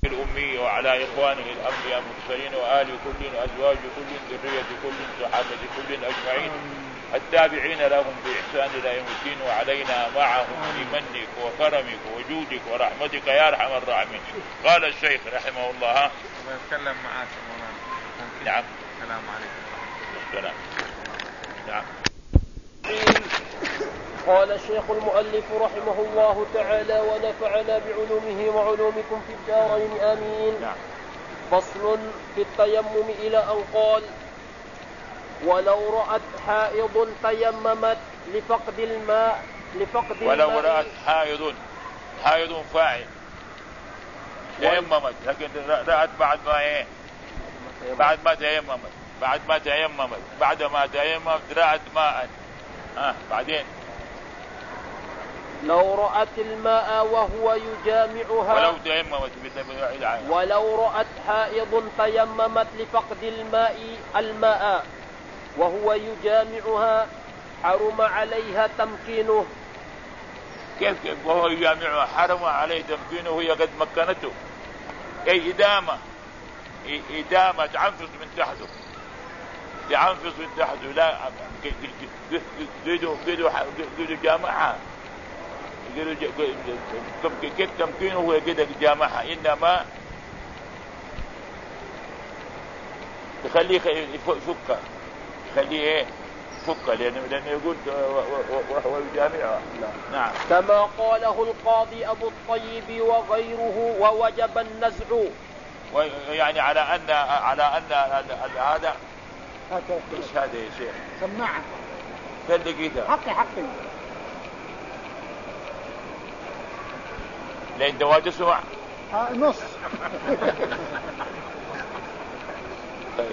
الأمي وعلى إخوانه الأنبياء المرسلين وآل كل وأزواج كل ذرية كل صحابة كل أجمعين التابعين لهم بإحسان إلى يوم الدين وعلينا معهم بمنك وكرمك وجودك ورحمتك يا أرحم الراحمين. قال الشيخ رحمه الله أتكلم معك نعم. السلام عليكم. السلام. نعم. قال الشيخ المؤلف رحمه الله تعالى ونفعنا بعلومه وعلومكم في الدارين آمين. فصل في التيمم إلى أن قال ولو رأت حائض تيممت لفقد الماء ولو رأت حائض فاعل تيممت لكن رأت بعد ما تيممت بعد ما تيممت رأت ماء بعدين لو رأت الماء وهو يجامعها ولو رأت حائض تيممت لفقد الماء وهو يجامعها حرم عليها تمكينه. كيف وهو يجامعها حرم عليه تمكينه وهي قد مكنته أي إدامة تعنفص من تحته لا قيدوا جامعها كيف تمكينه هو كده جامعها إنما يخليه فك لأنه يقول وهو يجامعها. نعم. كما قاله القاضي أبو الطيب وغيره ووجب النزع يعني على أن هذا ايش هذا يا شيخ سماعة دقيقة حقي لأن دواء تسمع نص. طيب.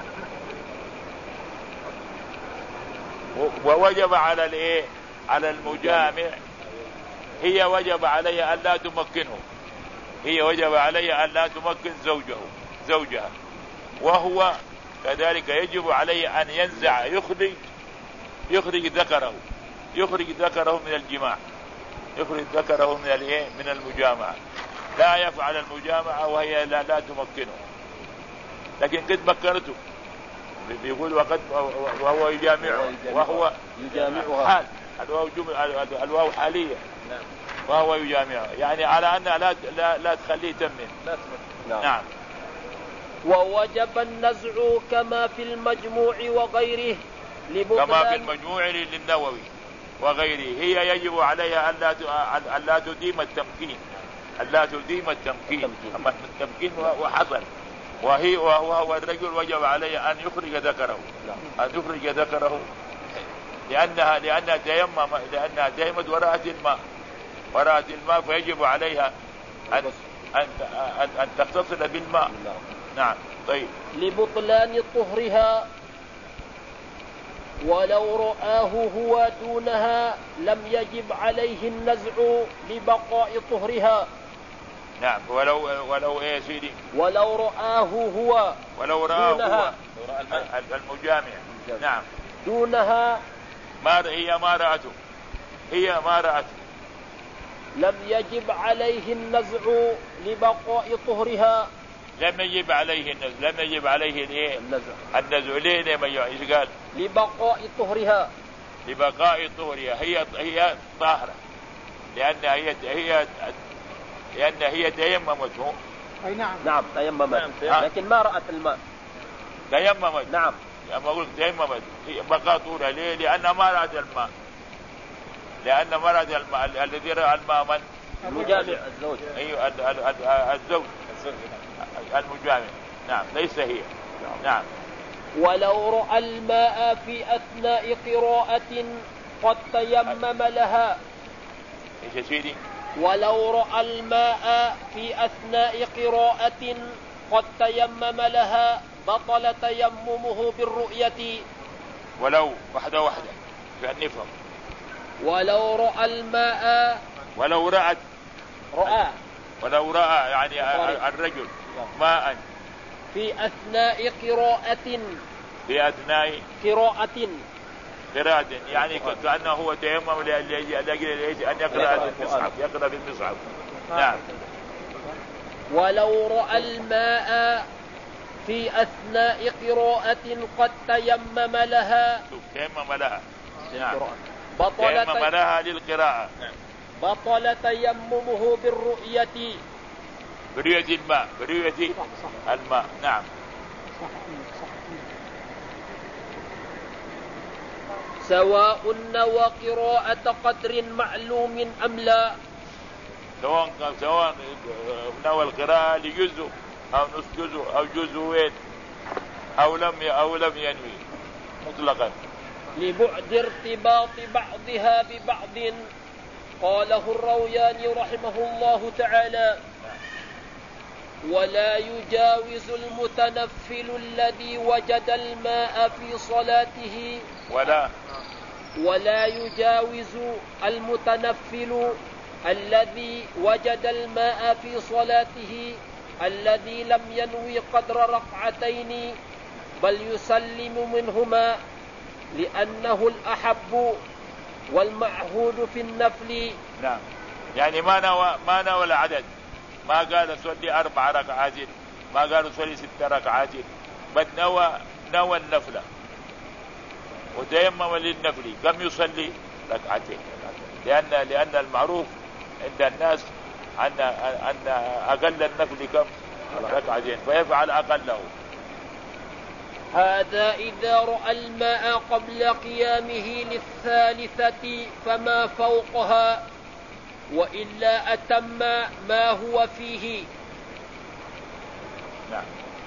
ووجب على المجامع هي وجب عليها أن لا تمكنه وجب أن تمكن زوجها وهو كذلك يجب عليه أن ينزع يخرج ذكره من الجماع من المجامعة. لا يفعل المجامعة وهي لا تمكنه لكن قد مكنته بيقول وهو يجامعه وهو يجامعها الواو حالية وهو يجامعه يعني على أن لا تخليه تمن. نعم. ووجب النزع كما في المجموع وغيره للنووي وغيره. هي يجب عليها أن لا تديم التمكين أما التمكين وحصل وهو الرجل وجب عليه أن يخرج ذكره لأنها تيممت ورأت الماء فيجب عليها أن تغتسل بالماء. نعم. طيب. لبطلان طهرها ولو رآه هو دونها لم يجب عليه النزع لبقاء طهرها. نعم. ولو يا سيدي ولو رآه هو دونها المجامع. نعم. دونها هي ما رأته لم يجب عليه النزع لبقاء طهرها. لم يجب عليه النزع ليه ما ايش قال لبقاء طهرها هي طاهرة لأن هي تيممت. أي نعم تيممت لكن ما رأت الماء. تيممت. نعم. لما أقول تيممت هي بقاء طهرها ليه لأن ما رأت الماء الذي رأى الماء من المجامع الزوج. أيوة الزوج المجامع. نعم. ليس هي. نعم. ولو رأى الماء في أثناء قراءة قد تيمم لها. ايش يا سيدي؟ ولو رأى الماء في أثناء قراءة قد تيمم لها بطل تيممه بالرؤية. ولو واحدة فأن نفهم. ولو رأى الماء ولو رأى يعني الرجل ماء في أثناء قراءة يعني كأنه هو تيمم لأجل أن يقرأ في المصحف. نعم. ولو رأى الماء في أثناء قراءة قد تيمم لها نعم. تيمم لها للقراءة بطل تيممه بالرؤية الماء. نعم. سواء نوى قراءة قدر معلوم أم لا، سواء نوى القراءة لجزء أو نصف جزء أو جزءين أو لم ينوي مطلقا، لبعد ارتباط بعضها ببعض. قاله الروياني رحمه الله تعالى: ولا يجاوز المتنفل الذي وجد الماء في صلاته ولا يجاوز المتنفل الذي وجد الماء في صلاته الذي لم ينوي قدر ركعتين بل يسلم منهما، لأنه الأحب والمعهود في النفل. نعم. يعني ما نوى العدد، ما قال صلي 4 ركعات، ما قال صلي 6 ركعات، بل نوى النفل وتيمم للنفل. كم يصلي؟ ركعتين، لأن المعروف عند الناس أن أقل النفل كم؟ ركعتين، فيفعل أقله. هذا إذا رأى الماء قبل قيامه للثالثة فما فوقها، وإلا أتم ما هو فيه. نعم.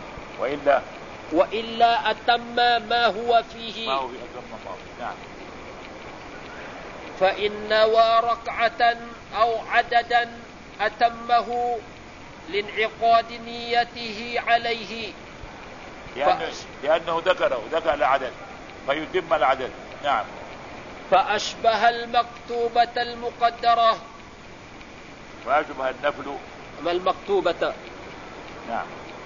وإلا أتم ما هو فيه. نعم. فإن نوى ركعة أو عددا أتمه لانعقاد نيته عليه، لأنه ذكر العدد فيتم العدد. نعم. فأشبه المكتوبة المقدرة، وأشبه النفل المكتوبة. نعم.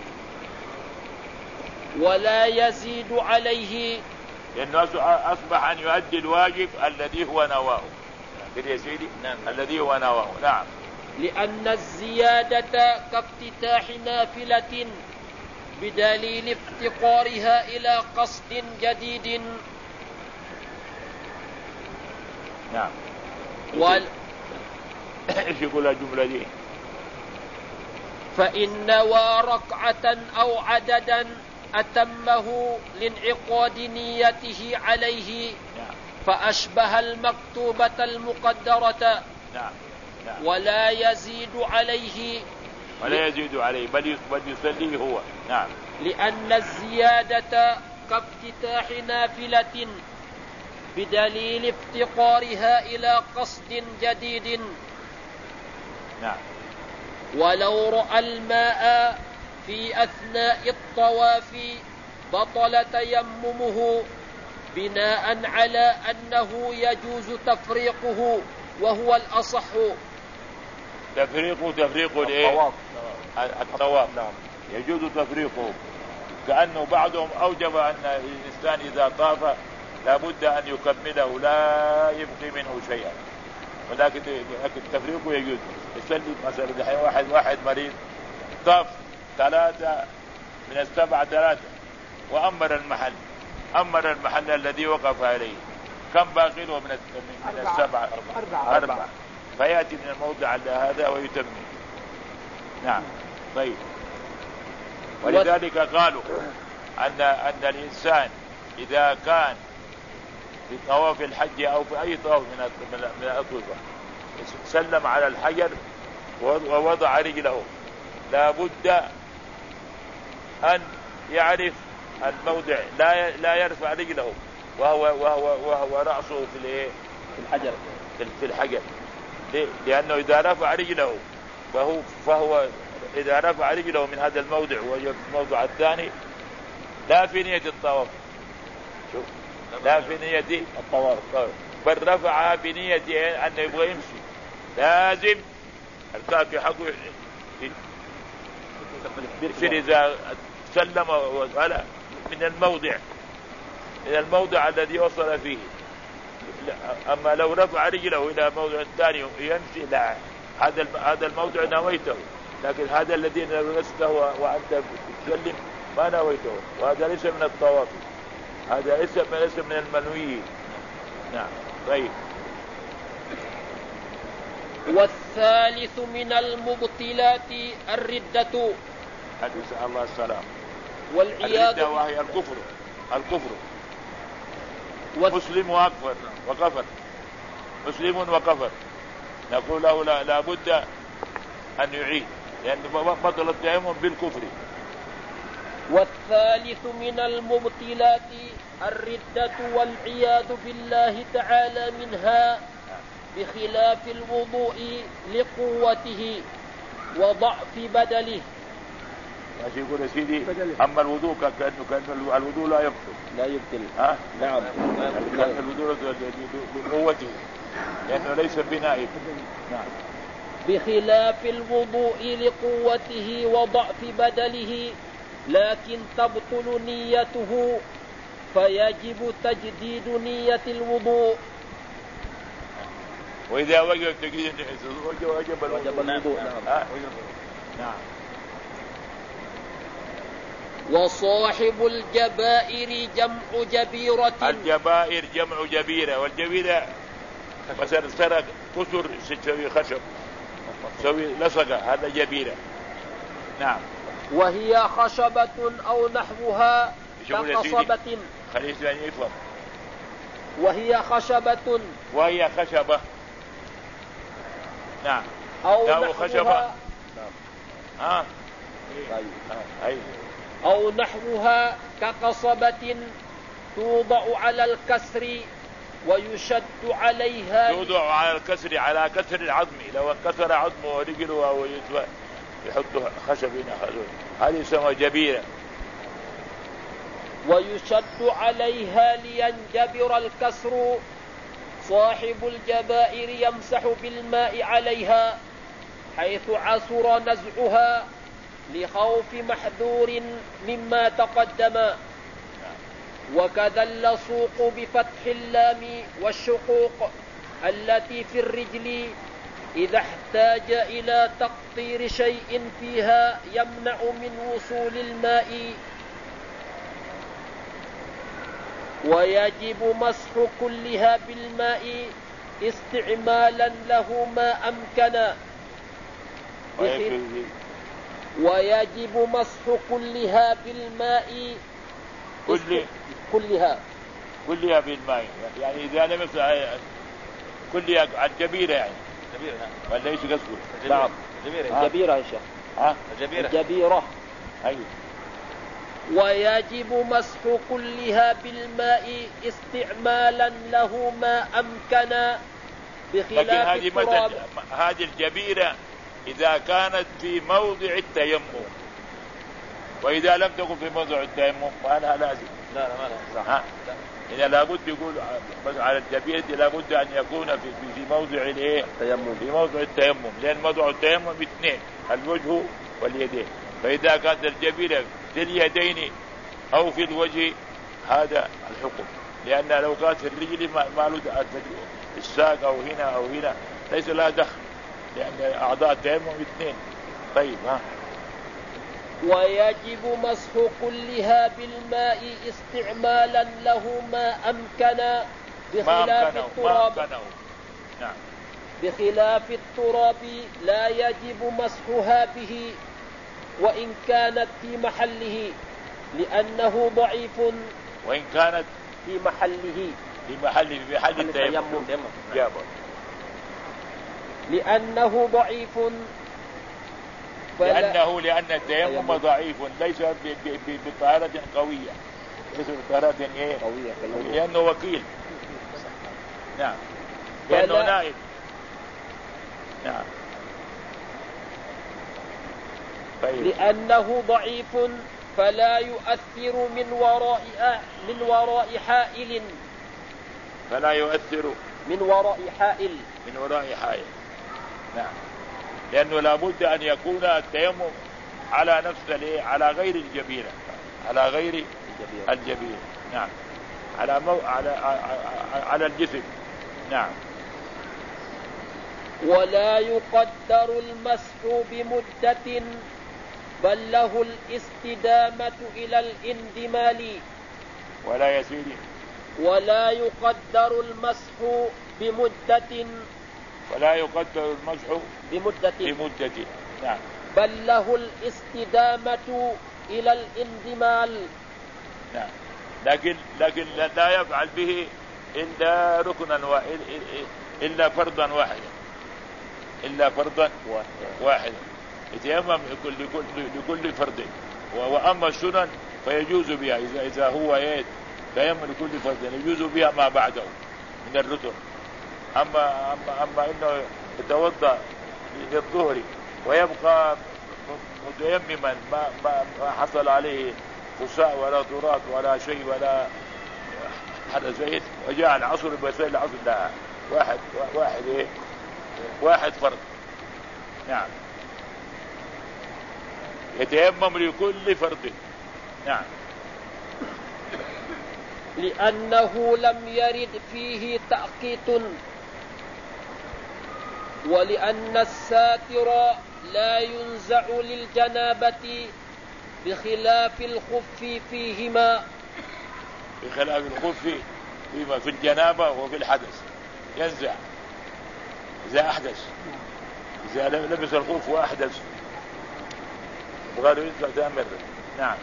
ولا يزيد عليه، لأنه أصبح أن يؤدي الواجب الذي هو نواه. يا سيدي. نعم. الذي هو نواه. نعم. لأن الزيادة كافتتاح نافلة بدليل افتقارها إلى قصد جديد. نعم. ايش يقول الجملة دي؟ فإن نوى ركعة أو عددا أتمه لانعقاد نيته عليه. نعم. فأشبه المكتوبة المقدرة. نعم. نعم. ولا يزيد عليه بل يصليه هو. نعم. لأن الزيادة كافتتاح نافلة بدليل افتقارها إلى قصد جديد. نعم. ولو رأى الماء في أثناء الطواف بطل تيممه بناء على أنه يجوز تفريقه، وهو الأصح. تفريقه الطواف. نعم. يجوز تفريقه، كأنه بعضهم أوجب أن الإنسان إذا طاف لابد أن يكمله، لا يبقي منه شيئا، ولكن تفريقه يجوز. يسلم مثلا دحين واحد مريض طاف 3 من ال7 وأمر المحل الذي وقف عليه، كم باقي له من ال7؟ 4. فيأتي من الموضع هذا ويتم. نعم. طيب. ولذلك قالوا أن الإنسان إذا كان في طواف الحج أو في أي طواف من الأطوفة سلم على الحجر ووضع رجله، لا بد أن يعرف الموضع، لا يرفع رجله وهو رأسه في الحجر. لأنه إذا رفع رجله فهو إذا رفع رجله من هذا الموضع وفي الموضع الثاني لا في نية الطواف، لا في نية الطواف، بل رفعها بنية أنه يبغى يمشي، لازم الكافي حقه يصير إذا سلم من الموضع الذي وصل فيه. أما لو رفع رجله إلى موضع ثاني يمشي، لا، هذا الموضع نويته لكن هذا الذي لبسته وأنت تسلم ما نويته، وهذا ليس من الطواف، هذا ليس من المنوي. نعم. طيب. والثالث من المبطلات الردة. نسأل الله السلام. والعياذ وهي الكفر. مسلم وكفر مسلم وكفر، نقول له لا بد أن يعيد، لأن بطل التيمم بالكفر. والثالث من المبطلات الردة والعياذ بالله تعالى منها، بخلاف الوضوء لقوته وضعف بدله. ماشي يقول سيدي أما الوضوء كأنه الوضوء لا يبطل. نعم. كأن الوضوء بقوته لأنه ليس بنائب. نعم. بخلاف الوضوء لقوته وضعف بدله، لكن تبطل نيته فيجب تجديد نية الوضوء. وإذا وجب تجديد وجب الوضوء. نعم. وصاحب الجبائر جمع جبيرة. الجبائر جمع جبيرة، والجبيرة مثلا سرق كسر تسوي خشب تسوي لصقة، هذا جبيرة. نعم. وهي خشبة أو نحوها كقصبة. خلينا يعني يفهم. وهي خشبة. نعم. أو نحوها. خشبة. أو نحوها كقصبة توضع على الكسر ويشد عليها. توضع على الكسر، على كسر العظم، لو انكسر عظمه ورجله أو يحط خشب هنا، هذه اسمها جبيرة. ويشد عليها لينجبر الكسر. صاحب الجبائر يمسح بالماء عليها حيث عسر نزعها لخوف محذور مما تقدم. وكذا اللصوق بفتح اللام والشقوق التي في الرجل إذا احتاج إلى تقطير شيء فيها يمنع من وصول الماء. ويجب مسح كلها بالماء استعمالا له ما أمكن. ويجب مسح كلها بالماء كلها بالماء، يعني إذا لم يمسح كلها الجبيرة يعني ولا ايش قصده؟ نعم. الجبيرة يا شيخ. الجبيرة. أيوه. ويجب مسح كلها بالماء استعمالا له ما أمكن بخلاف التراب. هذه الجبيرة إذا كانت في موضع التيمم، وإذا لم تكن في موضع التيمم فأنا لازم. لا ما لها. إذا لابد يقول بس على الجبيرة لابد أن يكون في موضع التيمم، في موضع التيمم، لأن موضع التيمم اثنين، الوجه واليدين. فإذا كانت الجبيرة في اليدين أو في الوجه هذا الحكم، لأن لو كانت في الرجل ما له الساق أو هنا ليس لها دخل، لأن أعضاء التيمم اثنين. طيب. ويجب مسح كلها بالماء استعمالا له ما أمكن بخلاف التراب. نعم. بخلاف التراب لا يجب مسحها به وإن كانت في محله لأنه ضعيف. وإن كانت في محله في محل التيمم لأنه ضعيف. لأن التيمم ضعيف، ليس بطهارة قوية، ليس بطهارة قوية، لأنه وكيل. نعم. لأنه نائب. نعم. طيب. لأنه ضعيف فلا يؤثر من وراء حائل. فلا يؤثر من وراء حائل. نعم. لأنه لابد أن يكون التيمم على نفس على غير الجبيرة، على غير الجبيرة. نعم. على الجسم. نعم. ولا يقدر المسح بمدة بل له الاستدامة إلى الاندمال. ولا يسير ولا يقدر المسح بمدة ولا يقدر المسح بمدة نعم بل له الاستدامة إلى الاندمال. نعم لكن لا يفعل به إلا ركنا إلا فرضا واحدا يتيمم لكل فرد. وأما السنن فيجوز بها إذا هو تيمم لكل فرد يجوز بها ما بعده من الركن. أما إنه يتوضأ للظهر ويبقى متيمما ما حصل عليه فساء ولا تراب ولا شيء ولا حدث زيت وجاء العصر بيصلي العصر لا واحد فرد. نعم يتيمم لكل فرد. نعم لأنه لم يرد فيه تأقيت ولأن الساتر لا ينزع للجنابة بخلاف الخف فيهما. بخلاف الخف فيما في الجنابة وفي الحدث ينزع إذا أحدث. إذا لبس الخف وأحدث وقالوا ينزع تأمر. نعم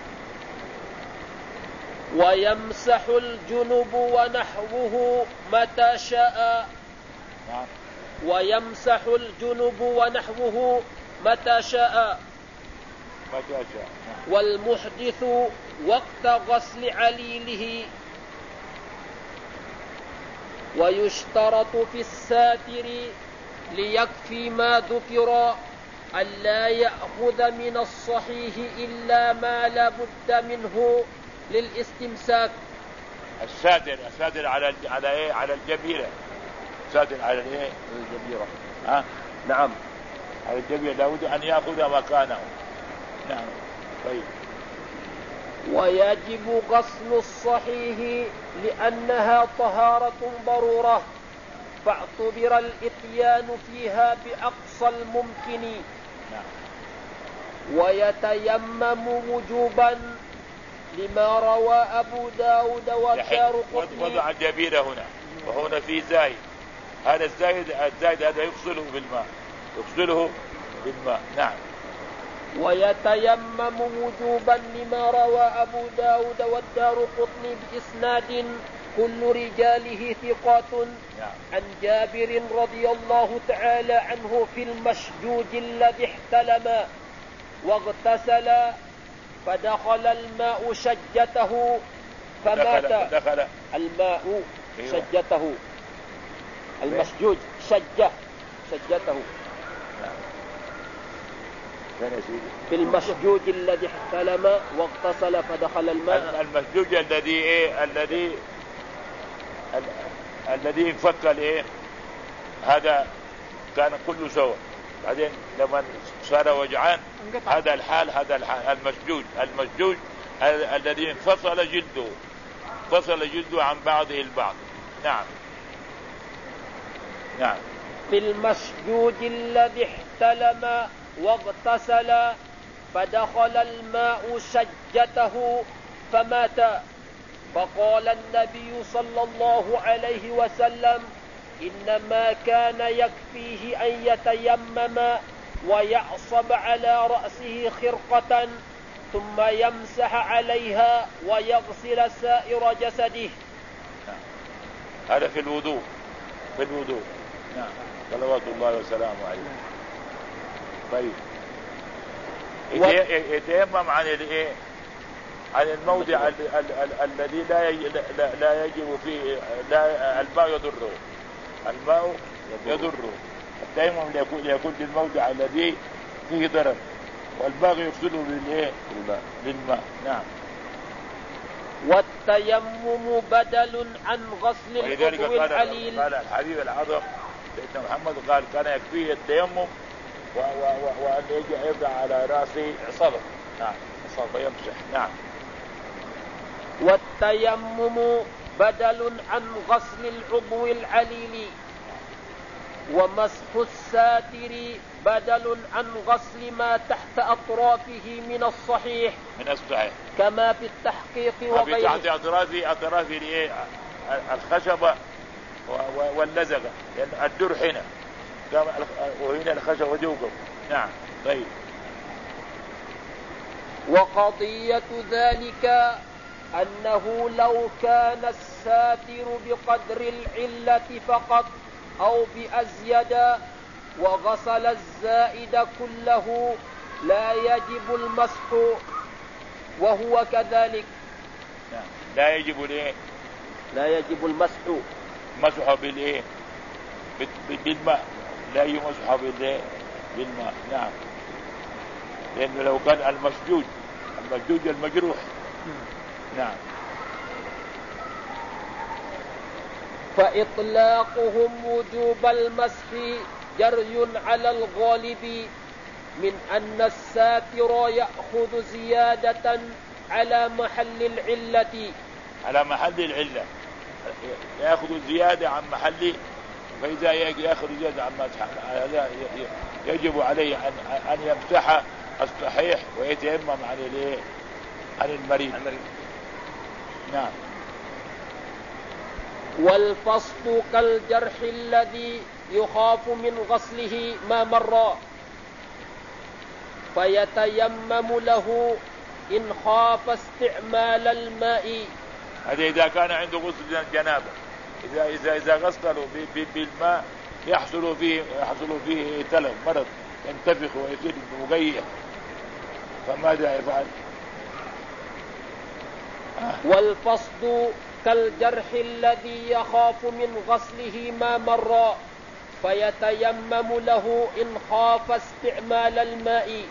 ويمسح الجنب ونحوه متى شاء. نعم ويمسح الجنب ونحوه متى شاء. والمحدث وقت غسل عليله. ويشترط في الساتر ليكفي ما ذكر ألا يأخذ من الصحيح إلا ما لا بد منه للاستمساك. الساتر على الجبيرة. ساتر على الجبيرة. نعم على الجبيرة لابد أن يأخذ مكانه. نعم طيب. ويجب غسل الصحيح لأنها طهارة ضرورة فاعتبر الإتيان فيها بأقصى الممكن. نعم. ويتيمم وجوبا لما روى أبو داود والدارقطني. وضع الجبيرة هنا وهنا في زايد. هذا الزايد هذا يغسله بالماء. نعم. ويتيمم وجوبا لما روى أبو داود والدارقطني بإسناد كل رجاله ثقات. عن جابر رضي الله تعالى عنه في المشجوج الذي احتلم واغتسل فدخل الماء شجته فمات. دخل الماء شجته. المشجوج شجته. في المشجوج الذي احتلم واغتسل فدخل الماء. المشجوج الذي انفك هذا كان كله سوا بعدين لما صار وجعان هذا الحال المشجوج الذي انفصل جلده عن بعضه البعض. نعم. في المشجوج الذي احتلم واغتسل فدخل الماء شجته فمات. فقال النبي صلى الله عليه وسلم إنما كان يكفيه أن يتيمم ويعصب على رأسه خرقة ثم يمسح عليها ويغسل سائر جسده. هذا في الوضوء. نعم صلوات الله وسلامه عليه. طيب يتيمم عن الموضع الذي لا يجب فيه الماء يضره. التيمم يكون للموضع الذي فيه ضرر والباقي يغسله للماء. نعم. والتيمم بدل عن غسل العضو العليل. قال الحبيب العظم سيدنا محمد قال كان يكفيه التيمم وأن يضع على رأسه عصابة. نعم عصابة يمسح. نعم. والتيمم بدل عن غسل العضو العليل. ومسح الساتر بدل عن غسل ما تحت أطرافه من الصحيح كما في التحقيق وغيره. تحت أطراف الخشبة واللزقة، لأن الدر هنا وهنا الخشبة يوقف. نعم. طيب. وقضية ذلك أنه لو كان الساتر بقدر العلة فقط أو بأزيد وغسل الزائد كله لا يجب المسح، وهو كذلك. لا يجب الايه؟ لا يجب المسح. مسح بالايه؟ بالماء، لا يمسح بالماء. نعم. لأنه لو كان المشجوج المجروح. نعم. فإطلاقهم وجوب المسح جري على الغالب من أن الساتر يأخذ زيادة على محل العلة. يأخذ زيادة عن محله، فإذا يأخذ زيادة عن محله يجب عليه أن يمسح الصحيح ويتيمم عن المريض. نعم. والفصل كالجرح الذي يخاف من غسله ما مر، فيتيمم له إن خاف استعمال الماء. هذا إذا كان عنده غسل الجنابة، إذا غسله بالماء يحصل فيه تلف، مرض، ينتفخ ويصير مغير، فماذا يفعل؟ والفصل كالجرح الذي يخاف من غسله ما مر، فيتيمم له إن خاف استعمال الماء.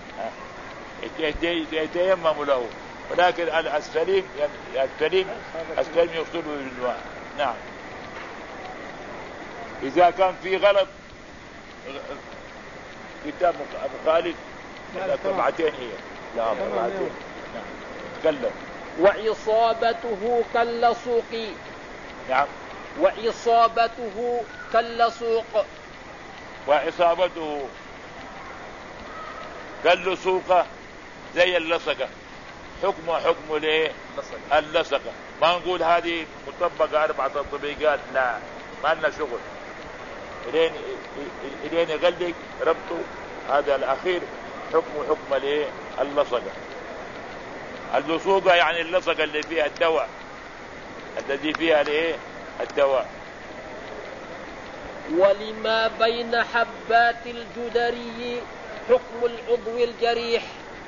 يتيمم له، ولكن السليم يغسله بالماء. نعم. إذا كان في غلط كتاب مخالف طبعتين هي. لا طبعتين. نعم. تكلم. وعصابته كاللصوق. نعم. وعصابته كاللصوق. وعصابته كاللصوق زي اللصقة، حكم ليه؟ اللصقة. ما نقول هذه مطبقة 4 تطبيقات، لا، ما لنا شغل. إلين يغلق ربطه هذا الأخير حكم ليه؟ اللصقة. اللصوقة يعني اللصقة اللي فيها الدواء، الذي فيها ليه؟ الدواء. ولما بين حبات الجدري حكم العضو الجريح.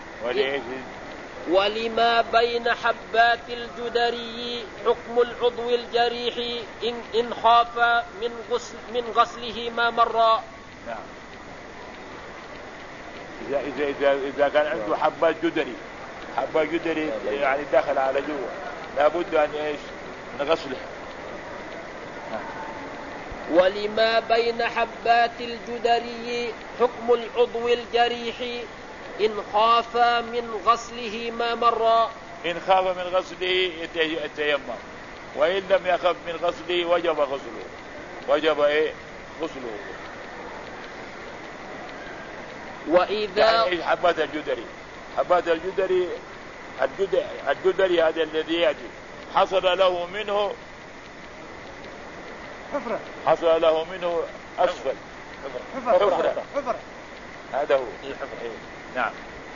ولما بين حبات الجدري حكم العضو الجريح إن خاف من غسله ما مر. نعم. إذا كان عنده حبات جدري يعني داخل على جوا، لابد أن نغسله. ولما بين حبات الجدري حكم العضو الجريح إن خاف من غسله ما مر. إن خاف من غسله يتيمم، وإن لم يخف من غسله وجب غسله. وإذا يعني حبات الجدري هذا الذي يأتي حصل له منه أسفل حفرة. هذا هو الحفرة. نعم.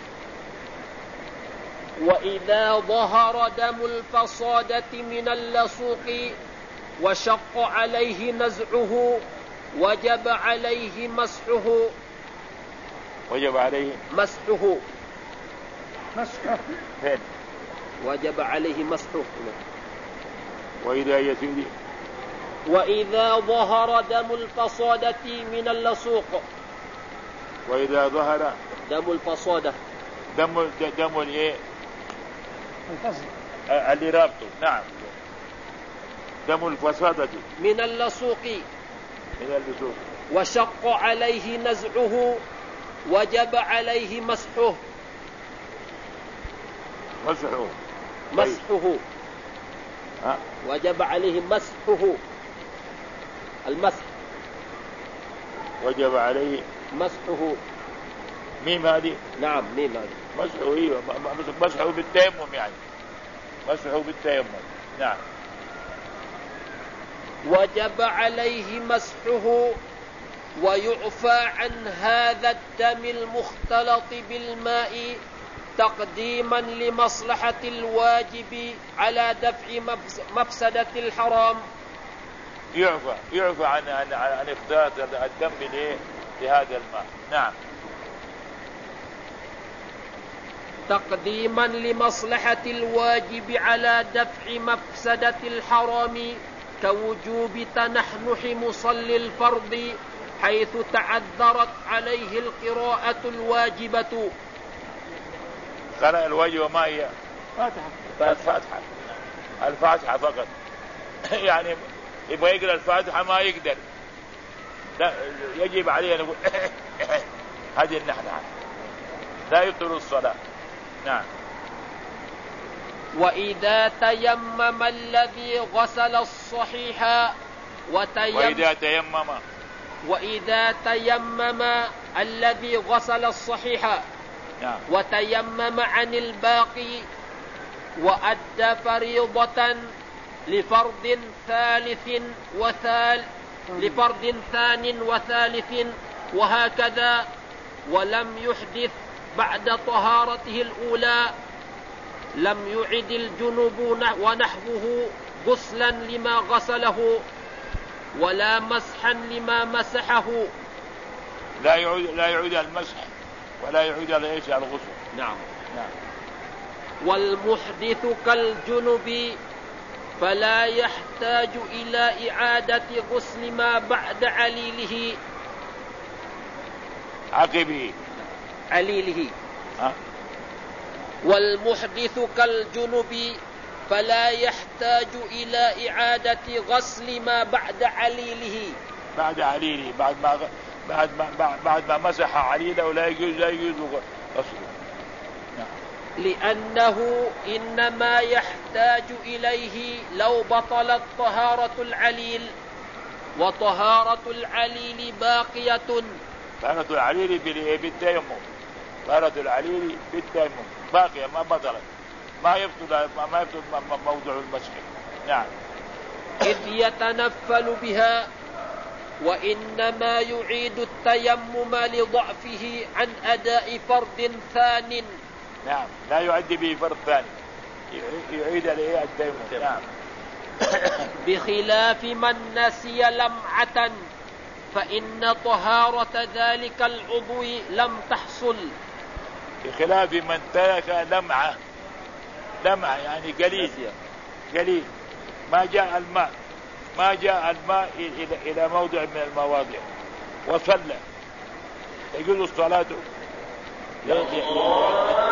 وإذا ظهر دم الفصادة من اللصوق وشق عليه نزعه وجب عليه مسحه. فين؟ وجب عليه مسحه. وإذا يسيدي وإذا ظهر دم الفصادة من اللصوق. وإذا ظهر دم الفصادة دم الايه؟ اللي رابطه. نعم. دم الفصادة من اللصوق وشق عليه نزعه وجب عليه مسحه. وجب عليه مسحه. المسح وجب عليه مسحه. ميم هذه؟ نعم ميم هذه. مسحه ايوه، مسحه بالتيمم يعني، مسحه بالتيمم. نعم. وجب عليه مسحه ويعفى عن هذا الدم المختلط بالماء تقديما لمصلحة الواجب على دفع مفسدة الحرام. يعفى عن اختلاط الدم لهذا الماء. نعم. تقديما لمصلحة الواجب على دفع مفسدة الحرام كوجوب تنحنح مصلي الفرض حيث تعذرت عليه القراءة الواجبة. قراءة الواجبة ما هي؟ الفاتحة فقط. يعني يبغى يقرأ الفاتحة ما يقدر، لا يجب عليه أن يقول هذه النحنحة، لا يبطل الصلاة. نعم. وإذا تيمم الذي غسل الصحيح وإذا تيمم الذي غسل الصحيح نعم. وتيمم عن الباقي وأدى فريضة لفرض ثان وثالث وهكذا ولم يحدث بعد طهارته الأولى لم يعد الجنب ونحوه غسلا لما غسله ولا مسحا لما مسحه. لا يعود المسح ولا يعود على ايش؟ على الغسل. نعم. والمحدث كالجنب فلا يحتاج إلى إعادة غسل ما بعد عليله. والمحدث كالجنب فلا يحتاج إلى إعادة غسل ما بعد عليله. بعد ما مسح عليله ولا يجوز غسله. لأنه إنما يحتاج إليه لو بطلت طهارة العليل، وطهارة العليل باقية. طهارة العليل بالتيمم، طهارة العليل بالتيمم باقية ما بطلت، ما يبطل موضوع المسح. نعم. إذ يتنفل بها، وإنما يعيد التيمم لضعفه عن أداء فرض ثان. نعم. لا يؤدي به فرض ثاني، يعيد عليه التيمم. نعم. بخلاف من نسي لمعة فإن طهارة ذلك العضو لم تحصل. بخلاف من ترك لمعة يعني قليل ما جاء الماء إلى موضع من المواضع وصلى يجوز الصلاة.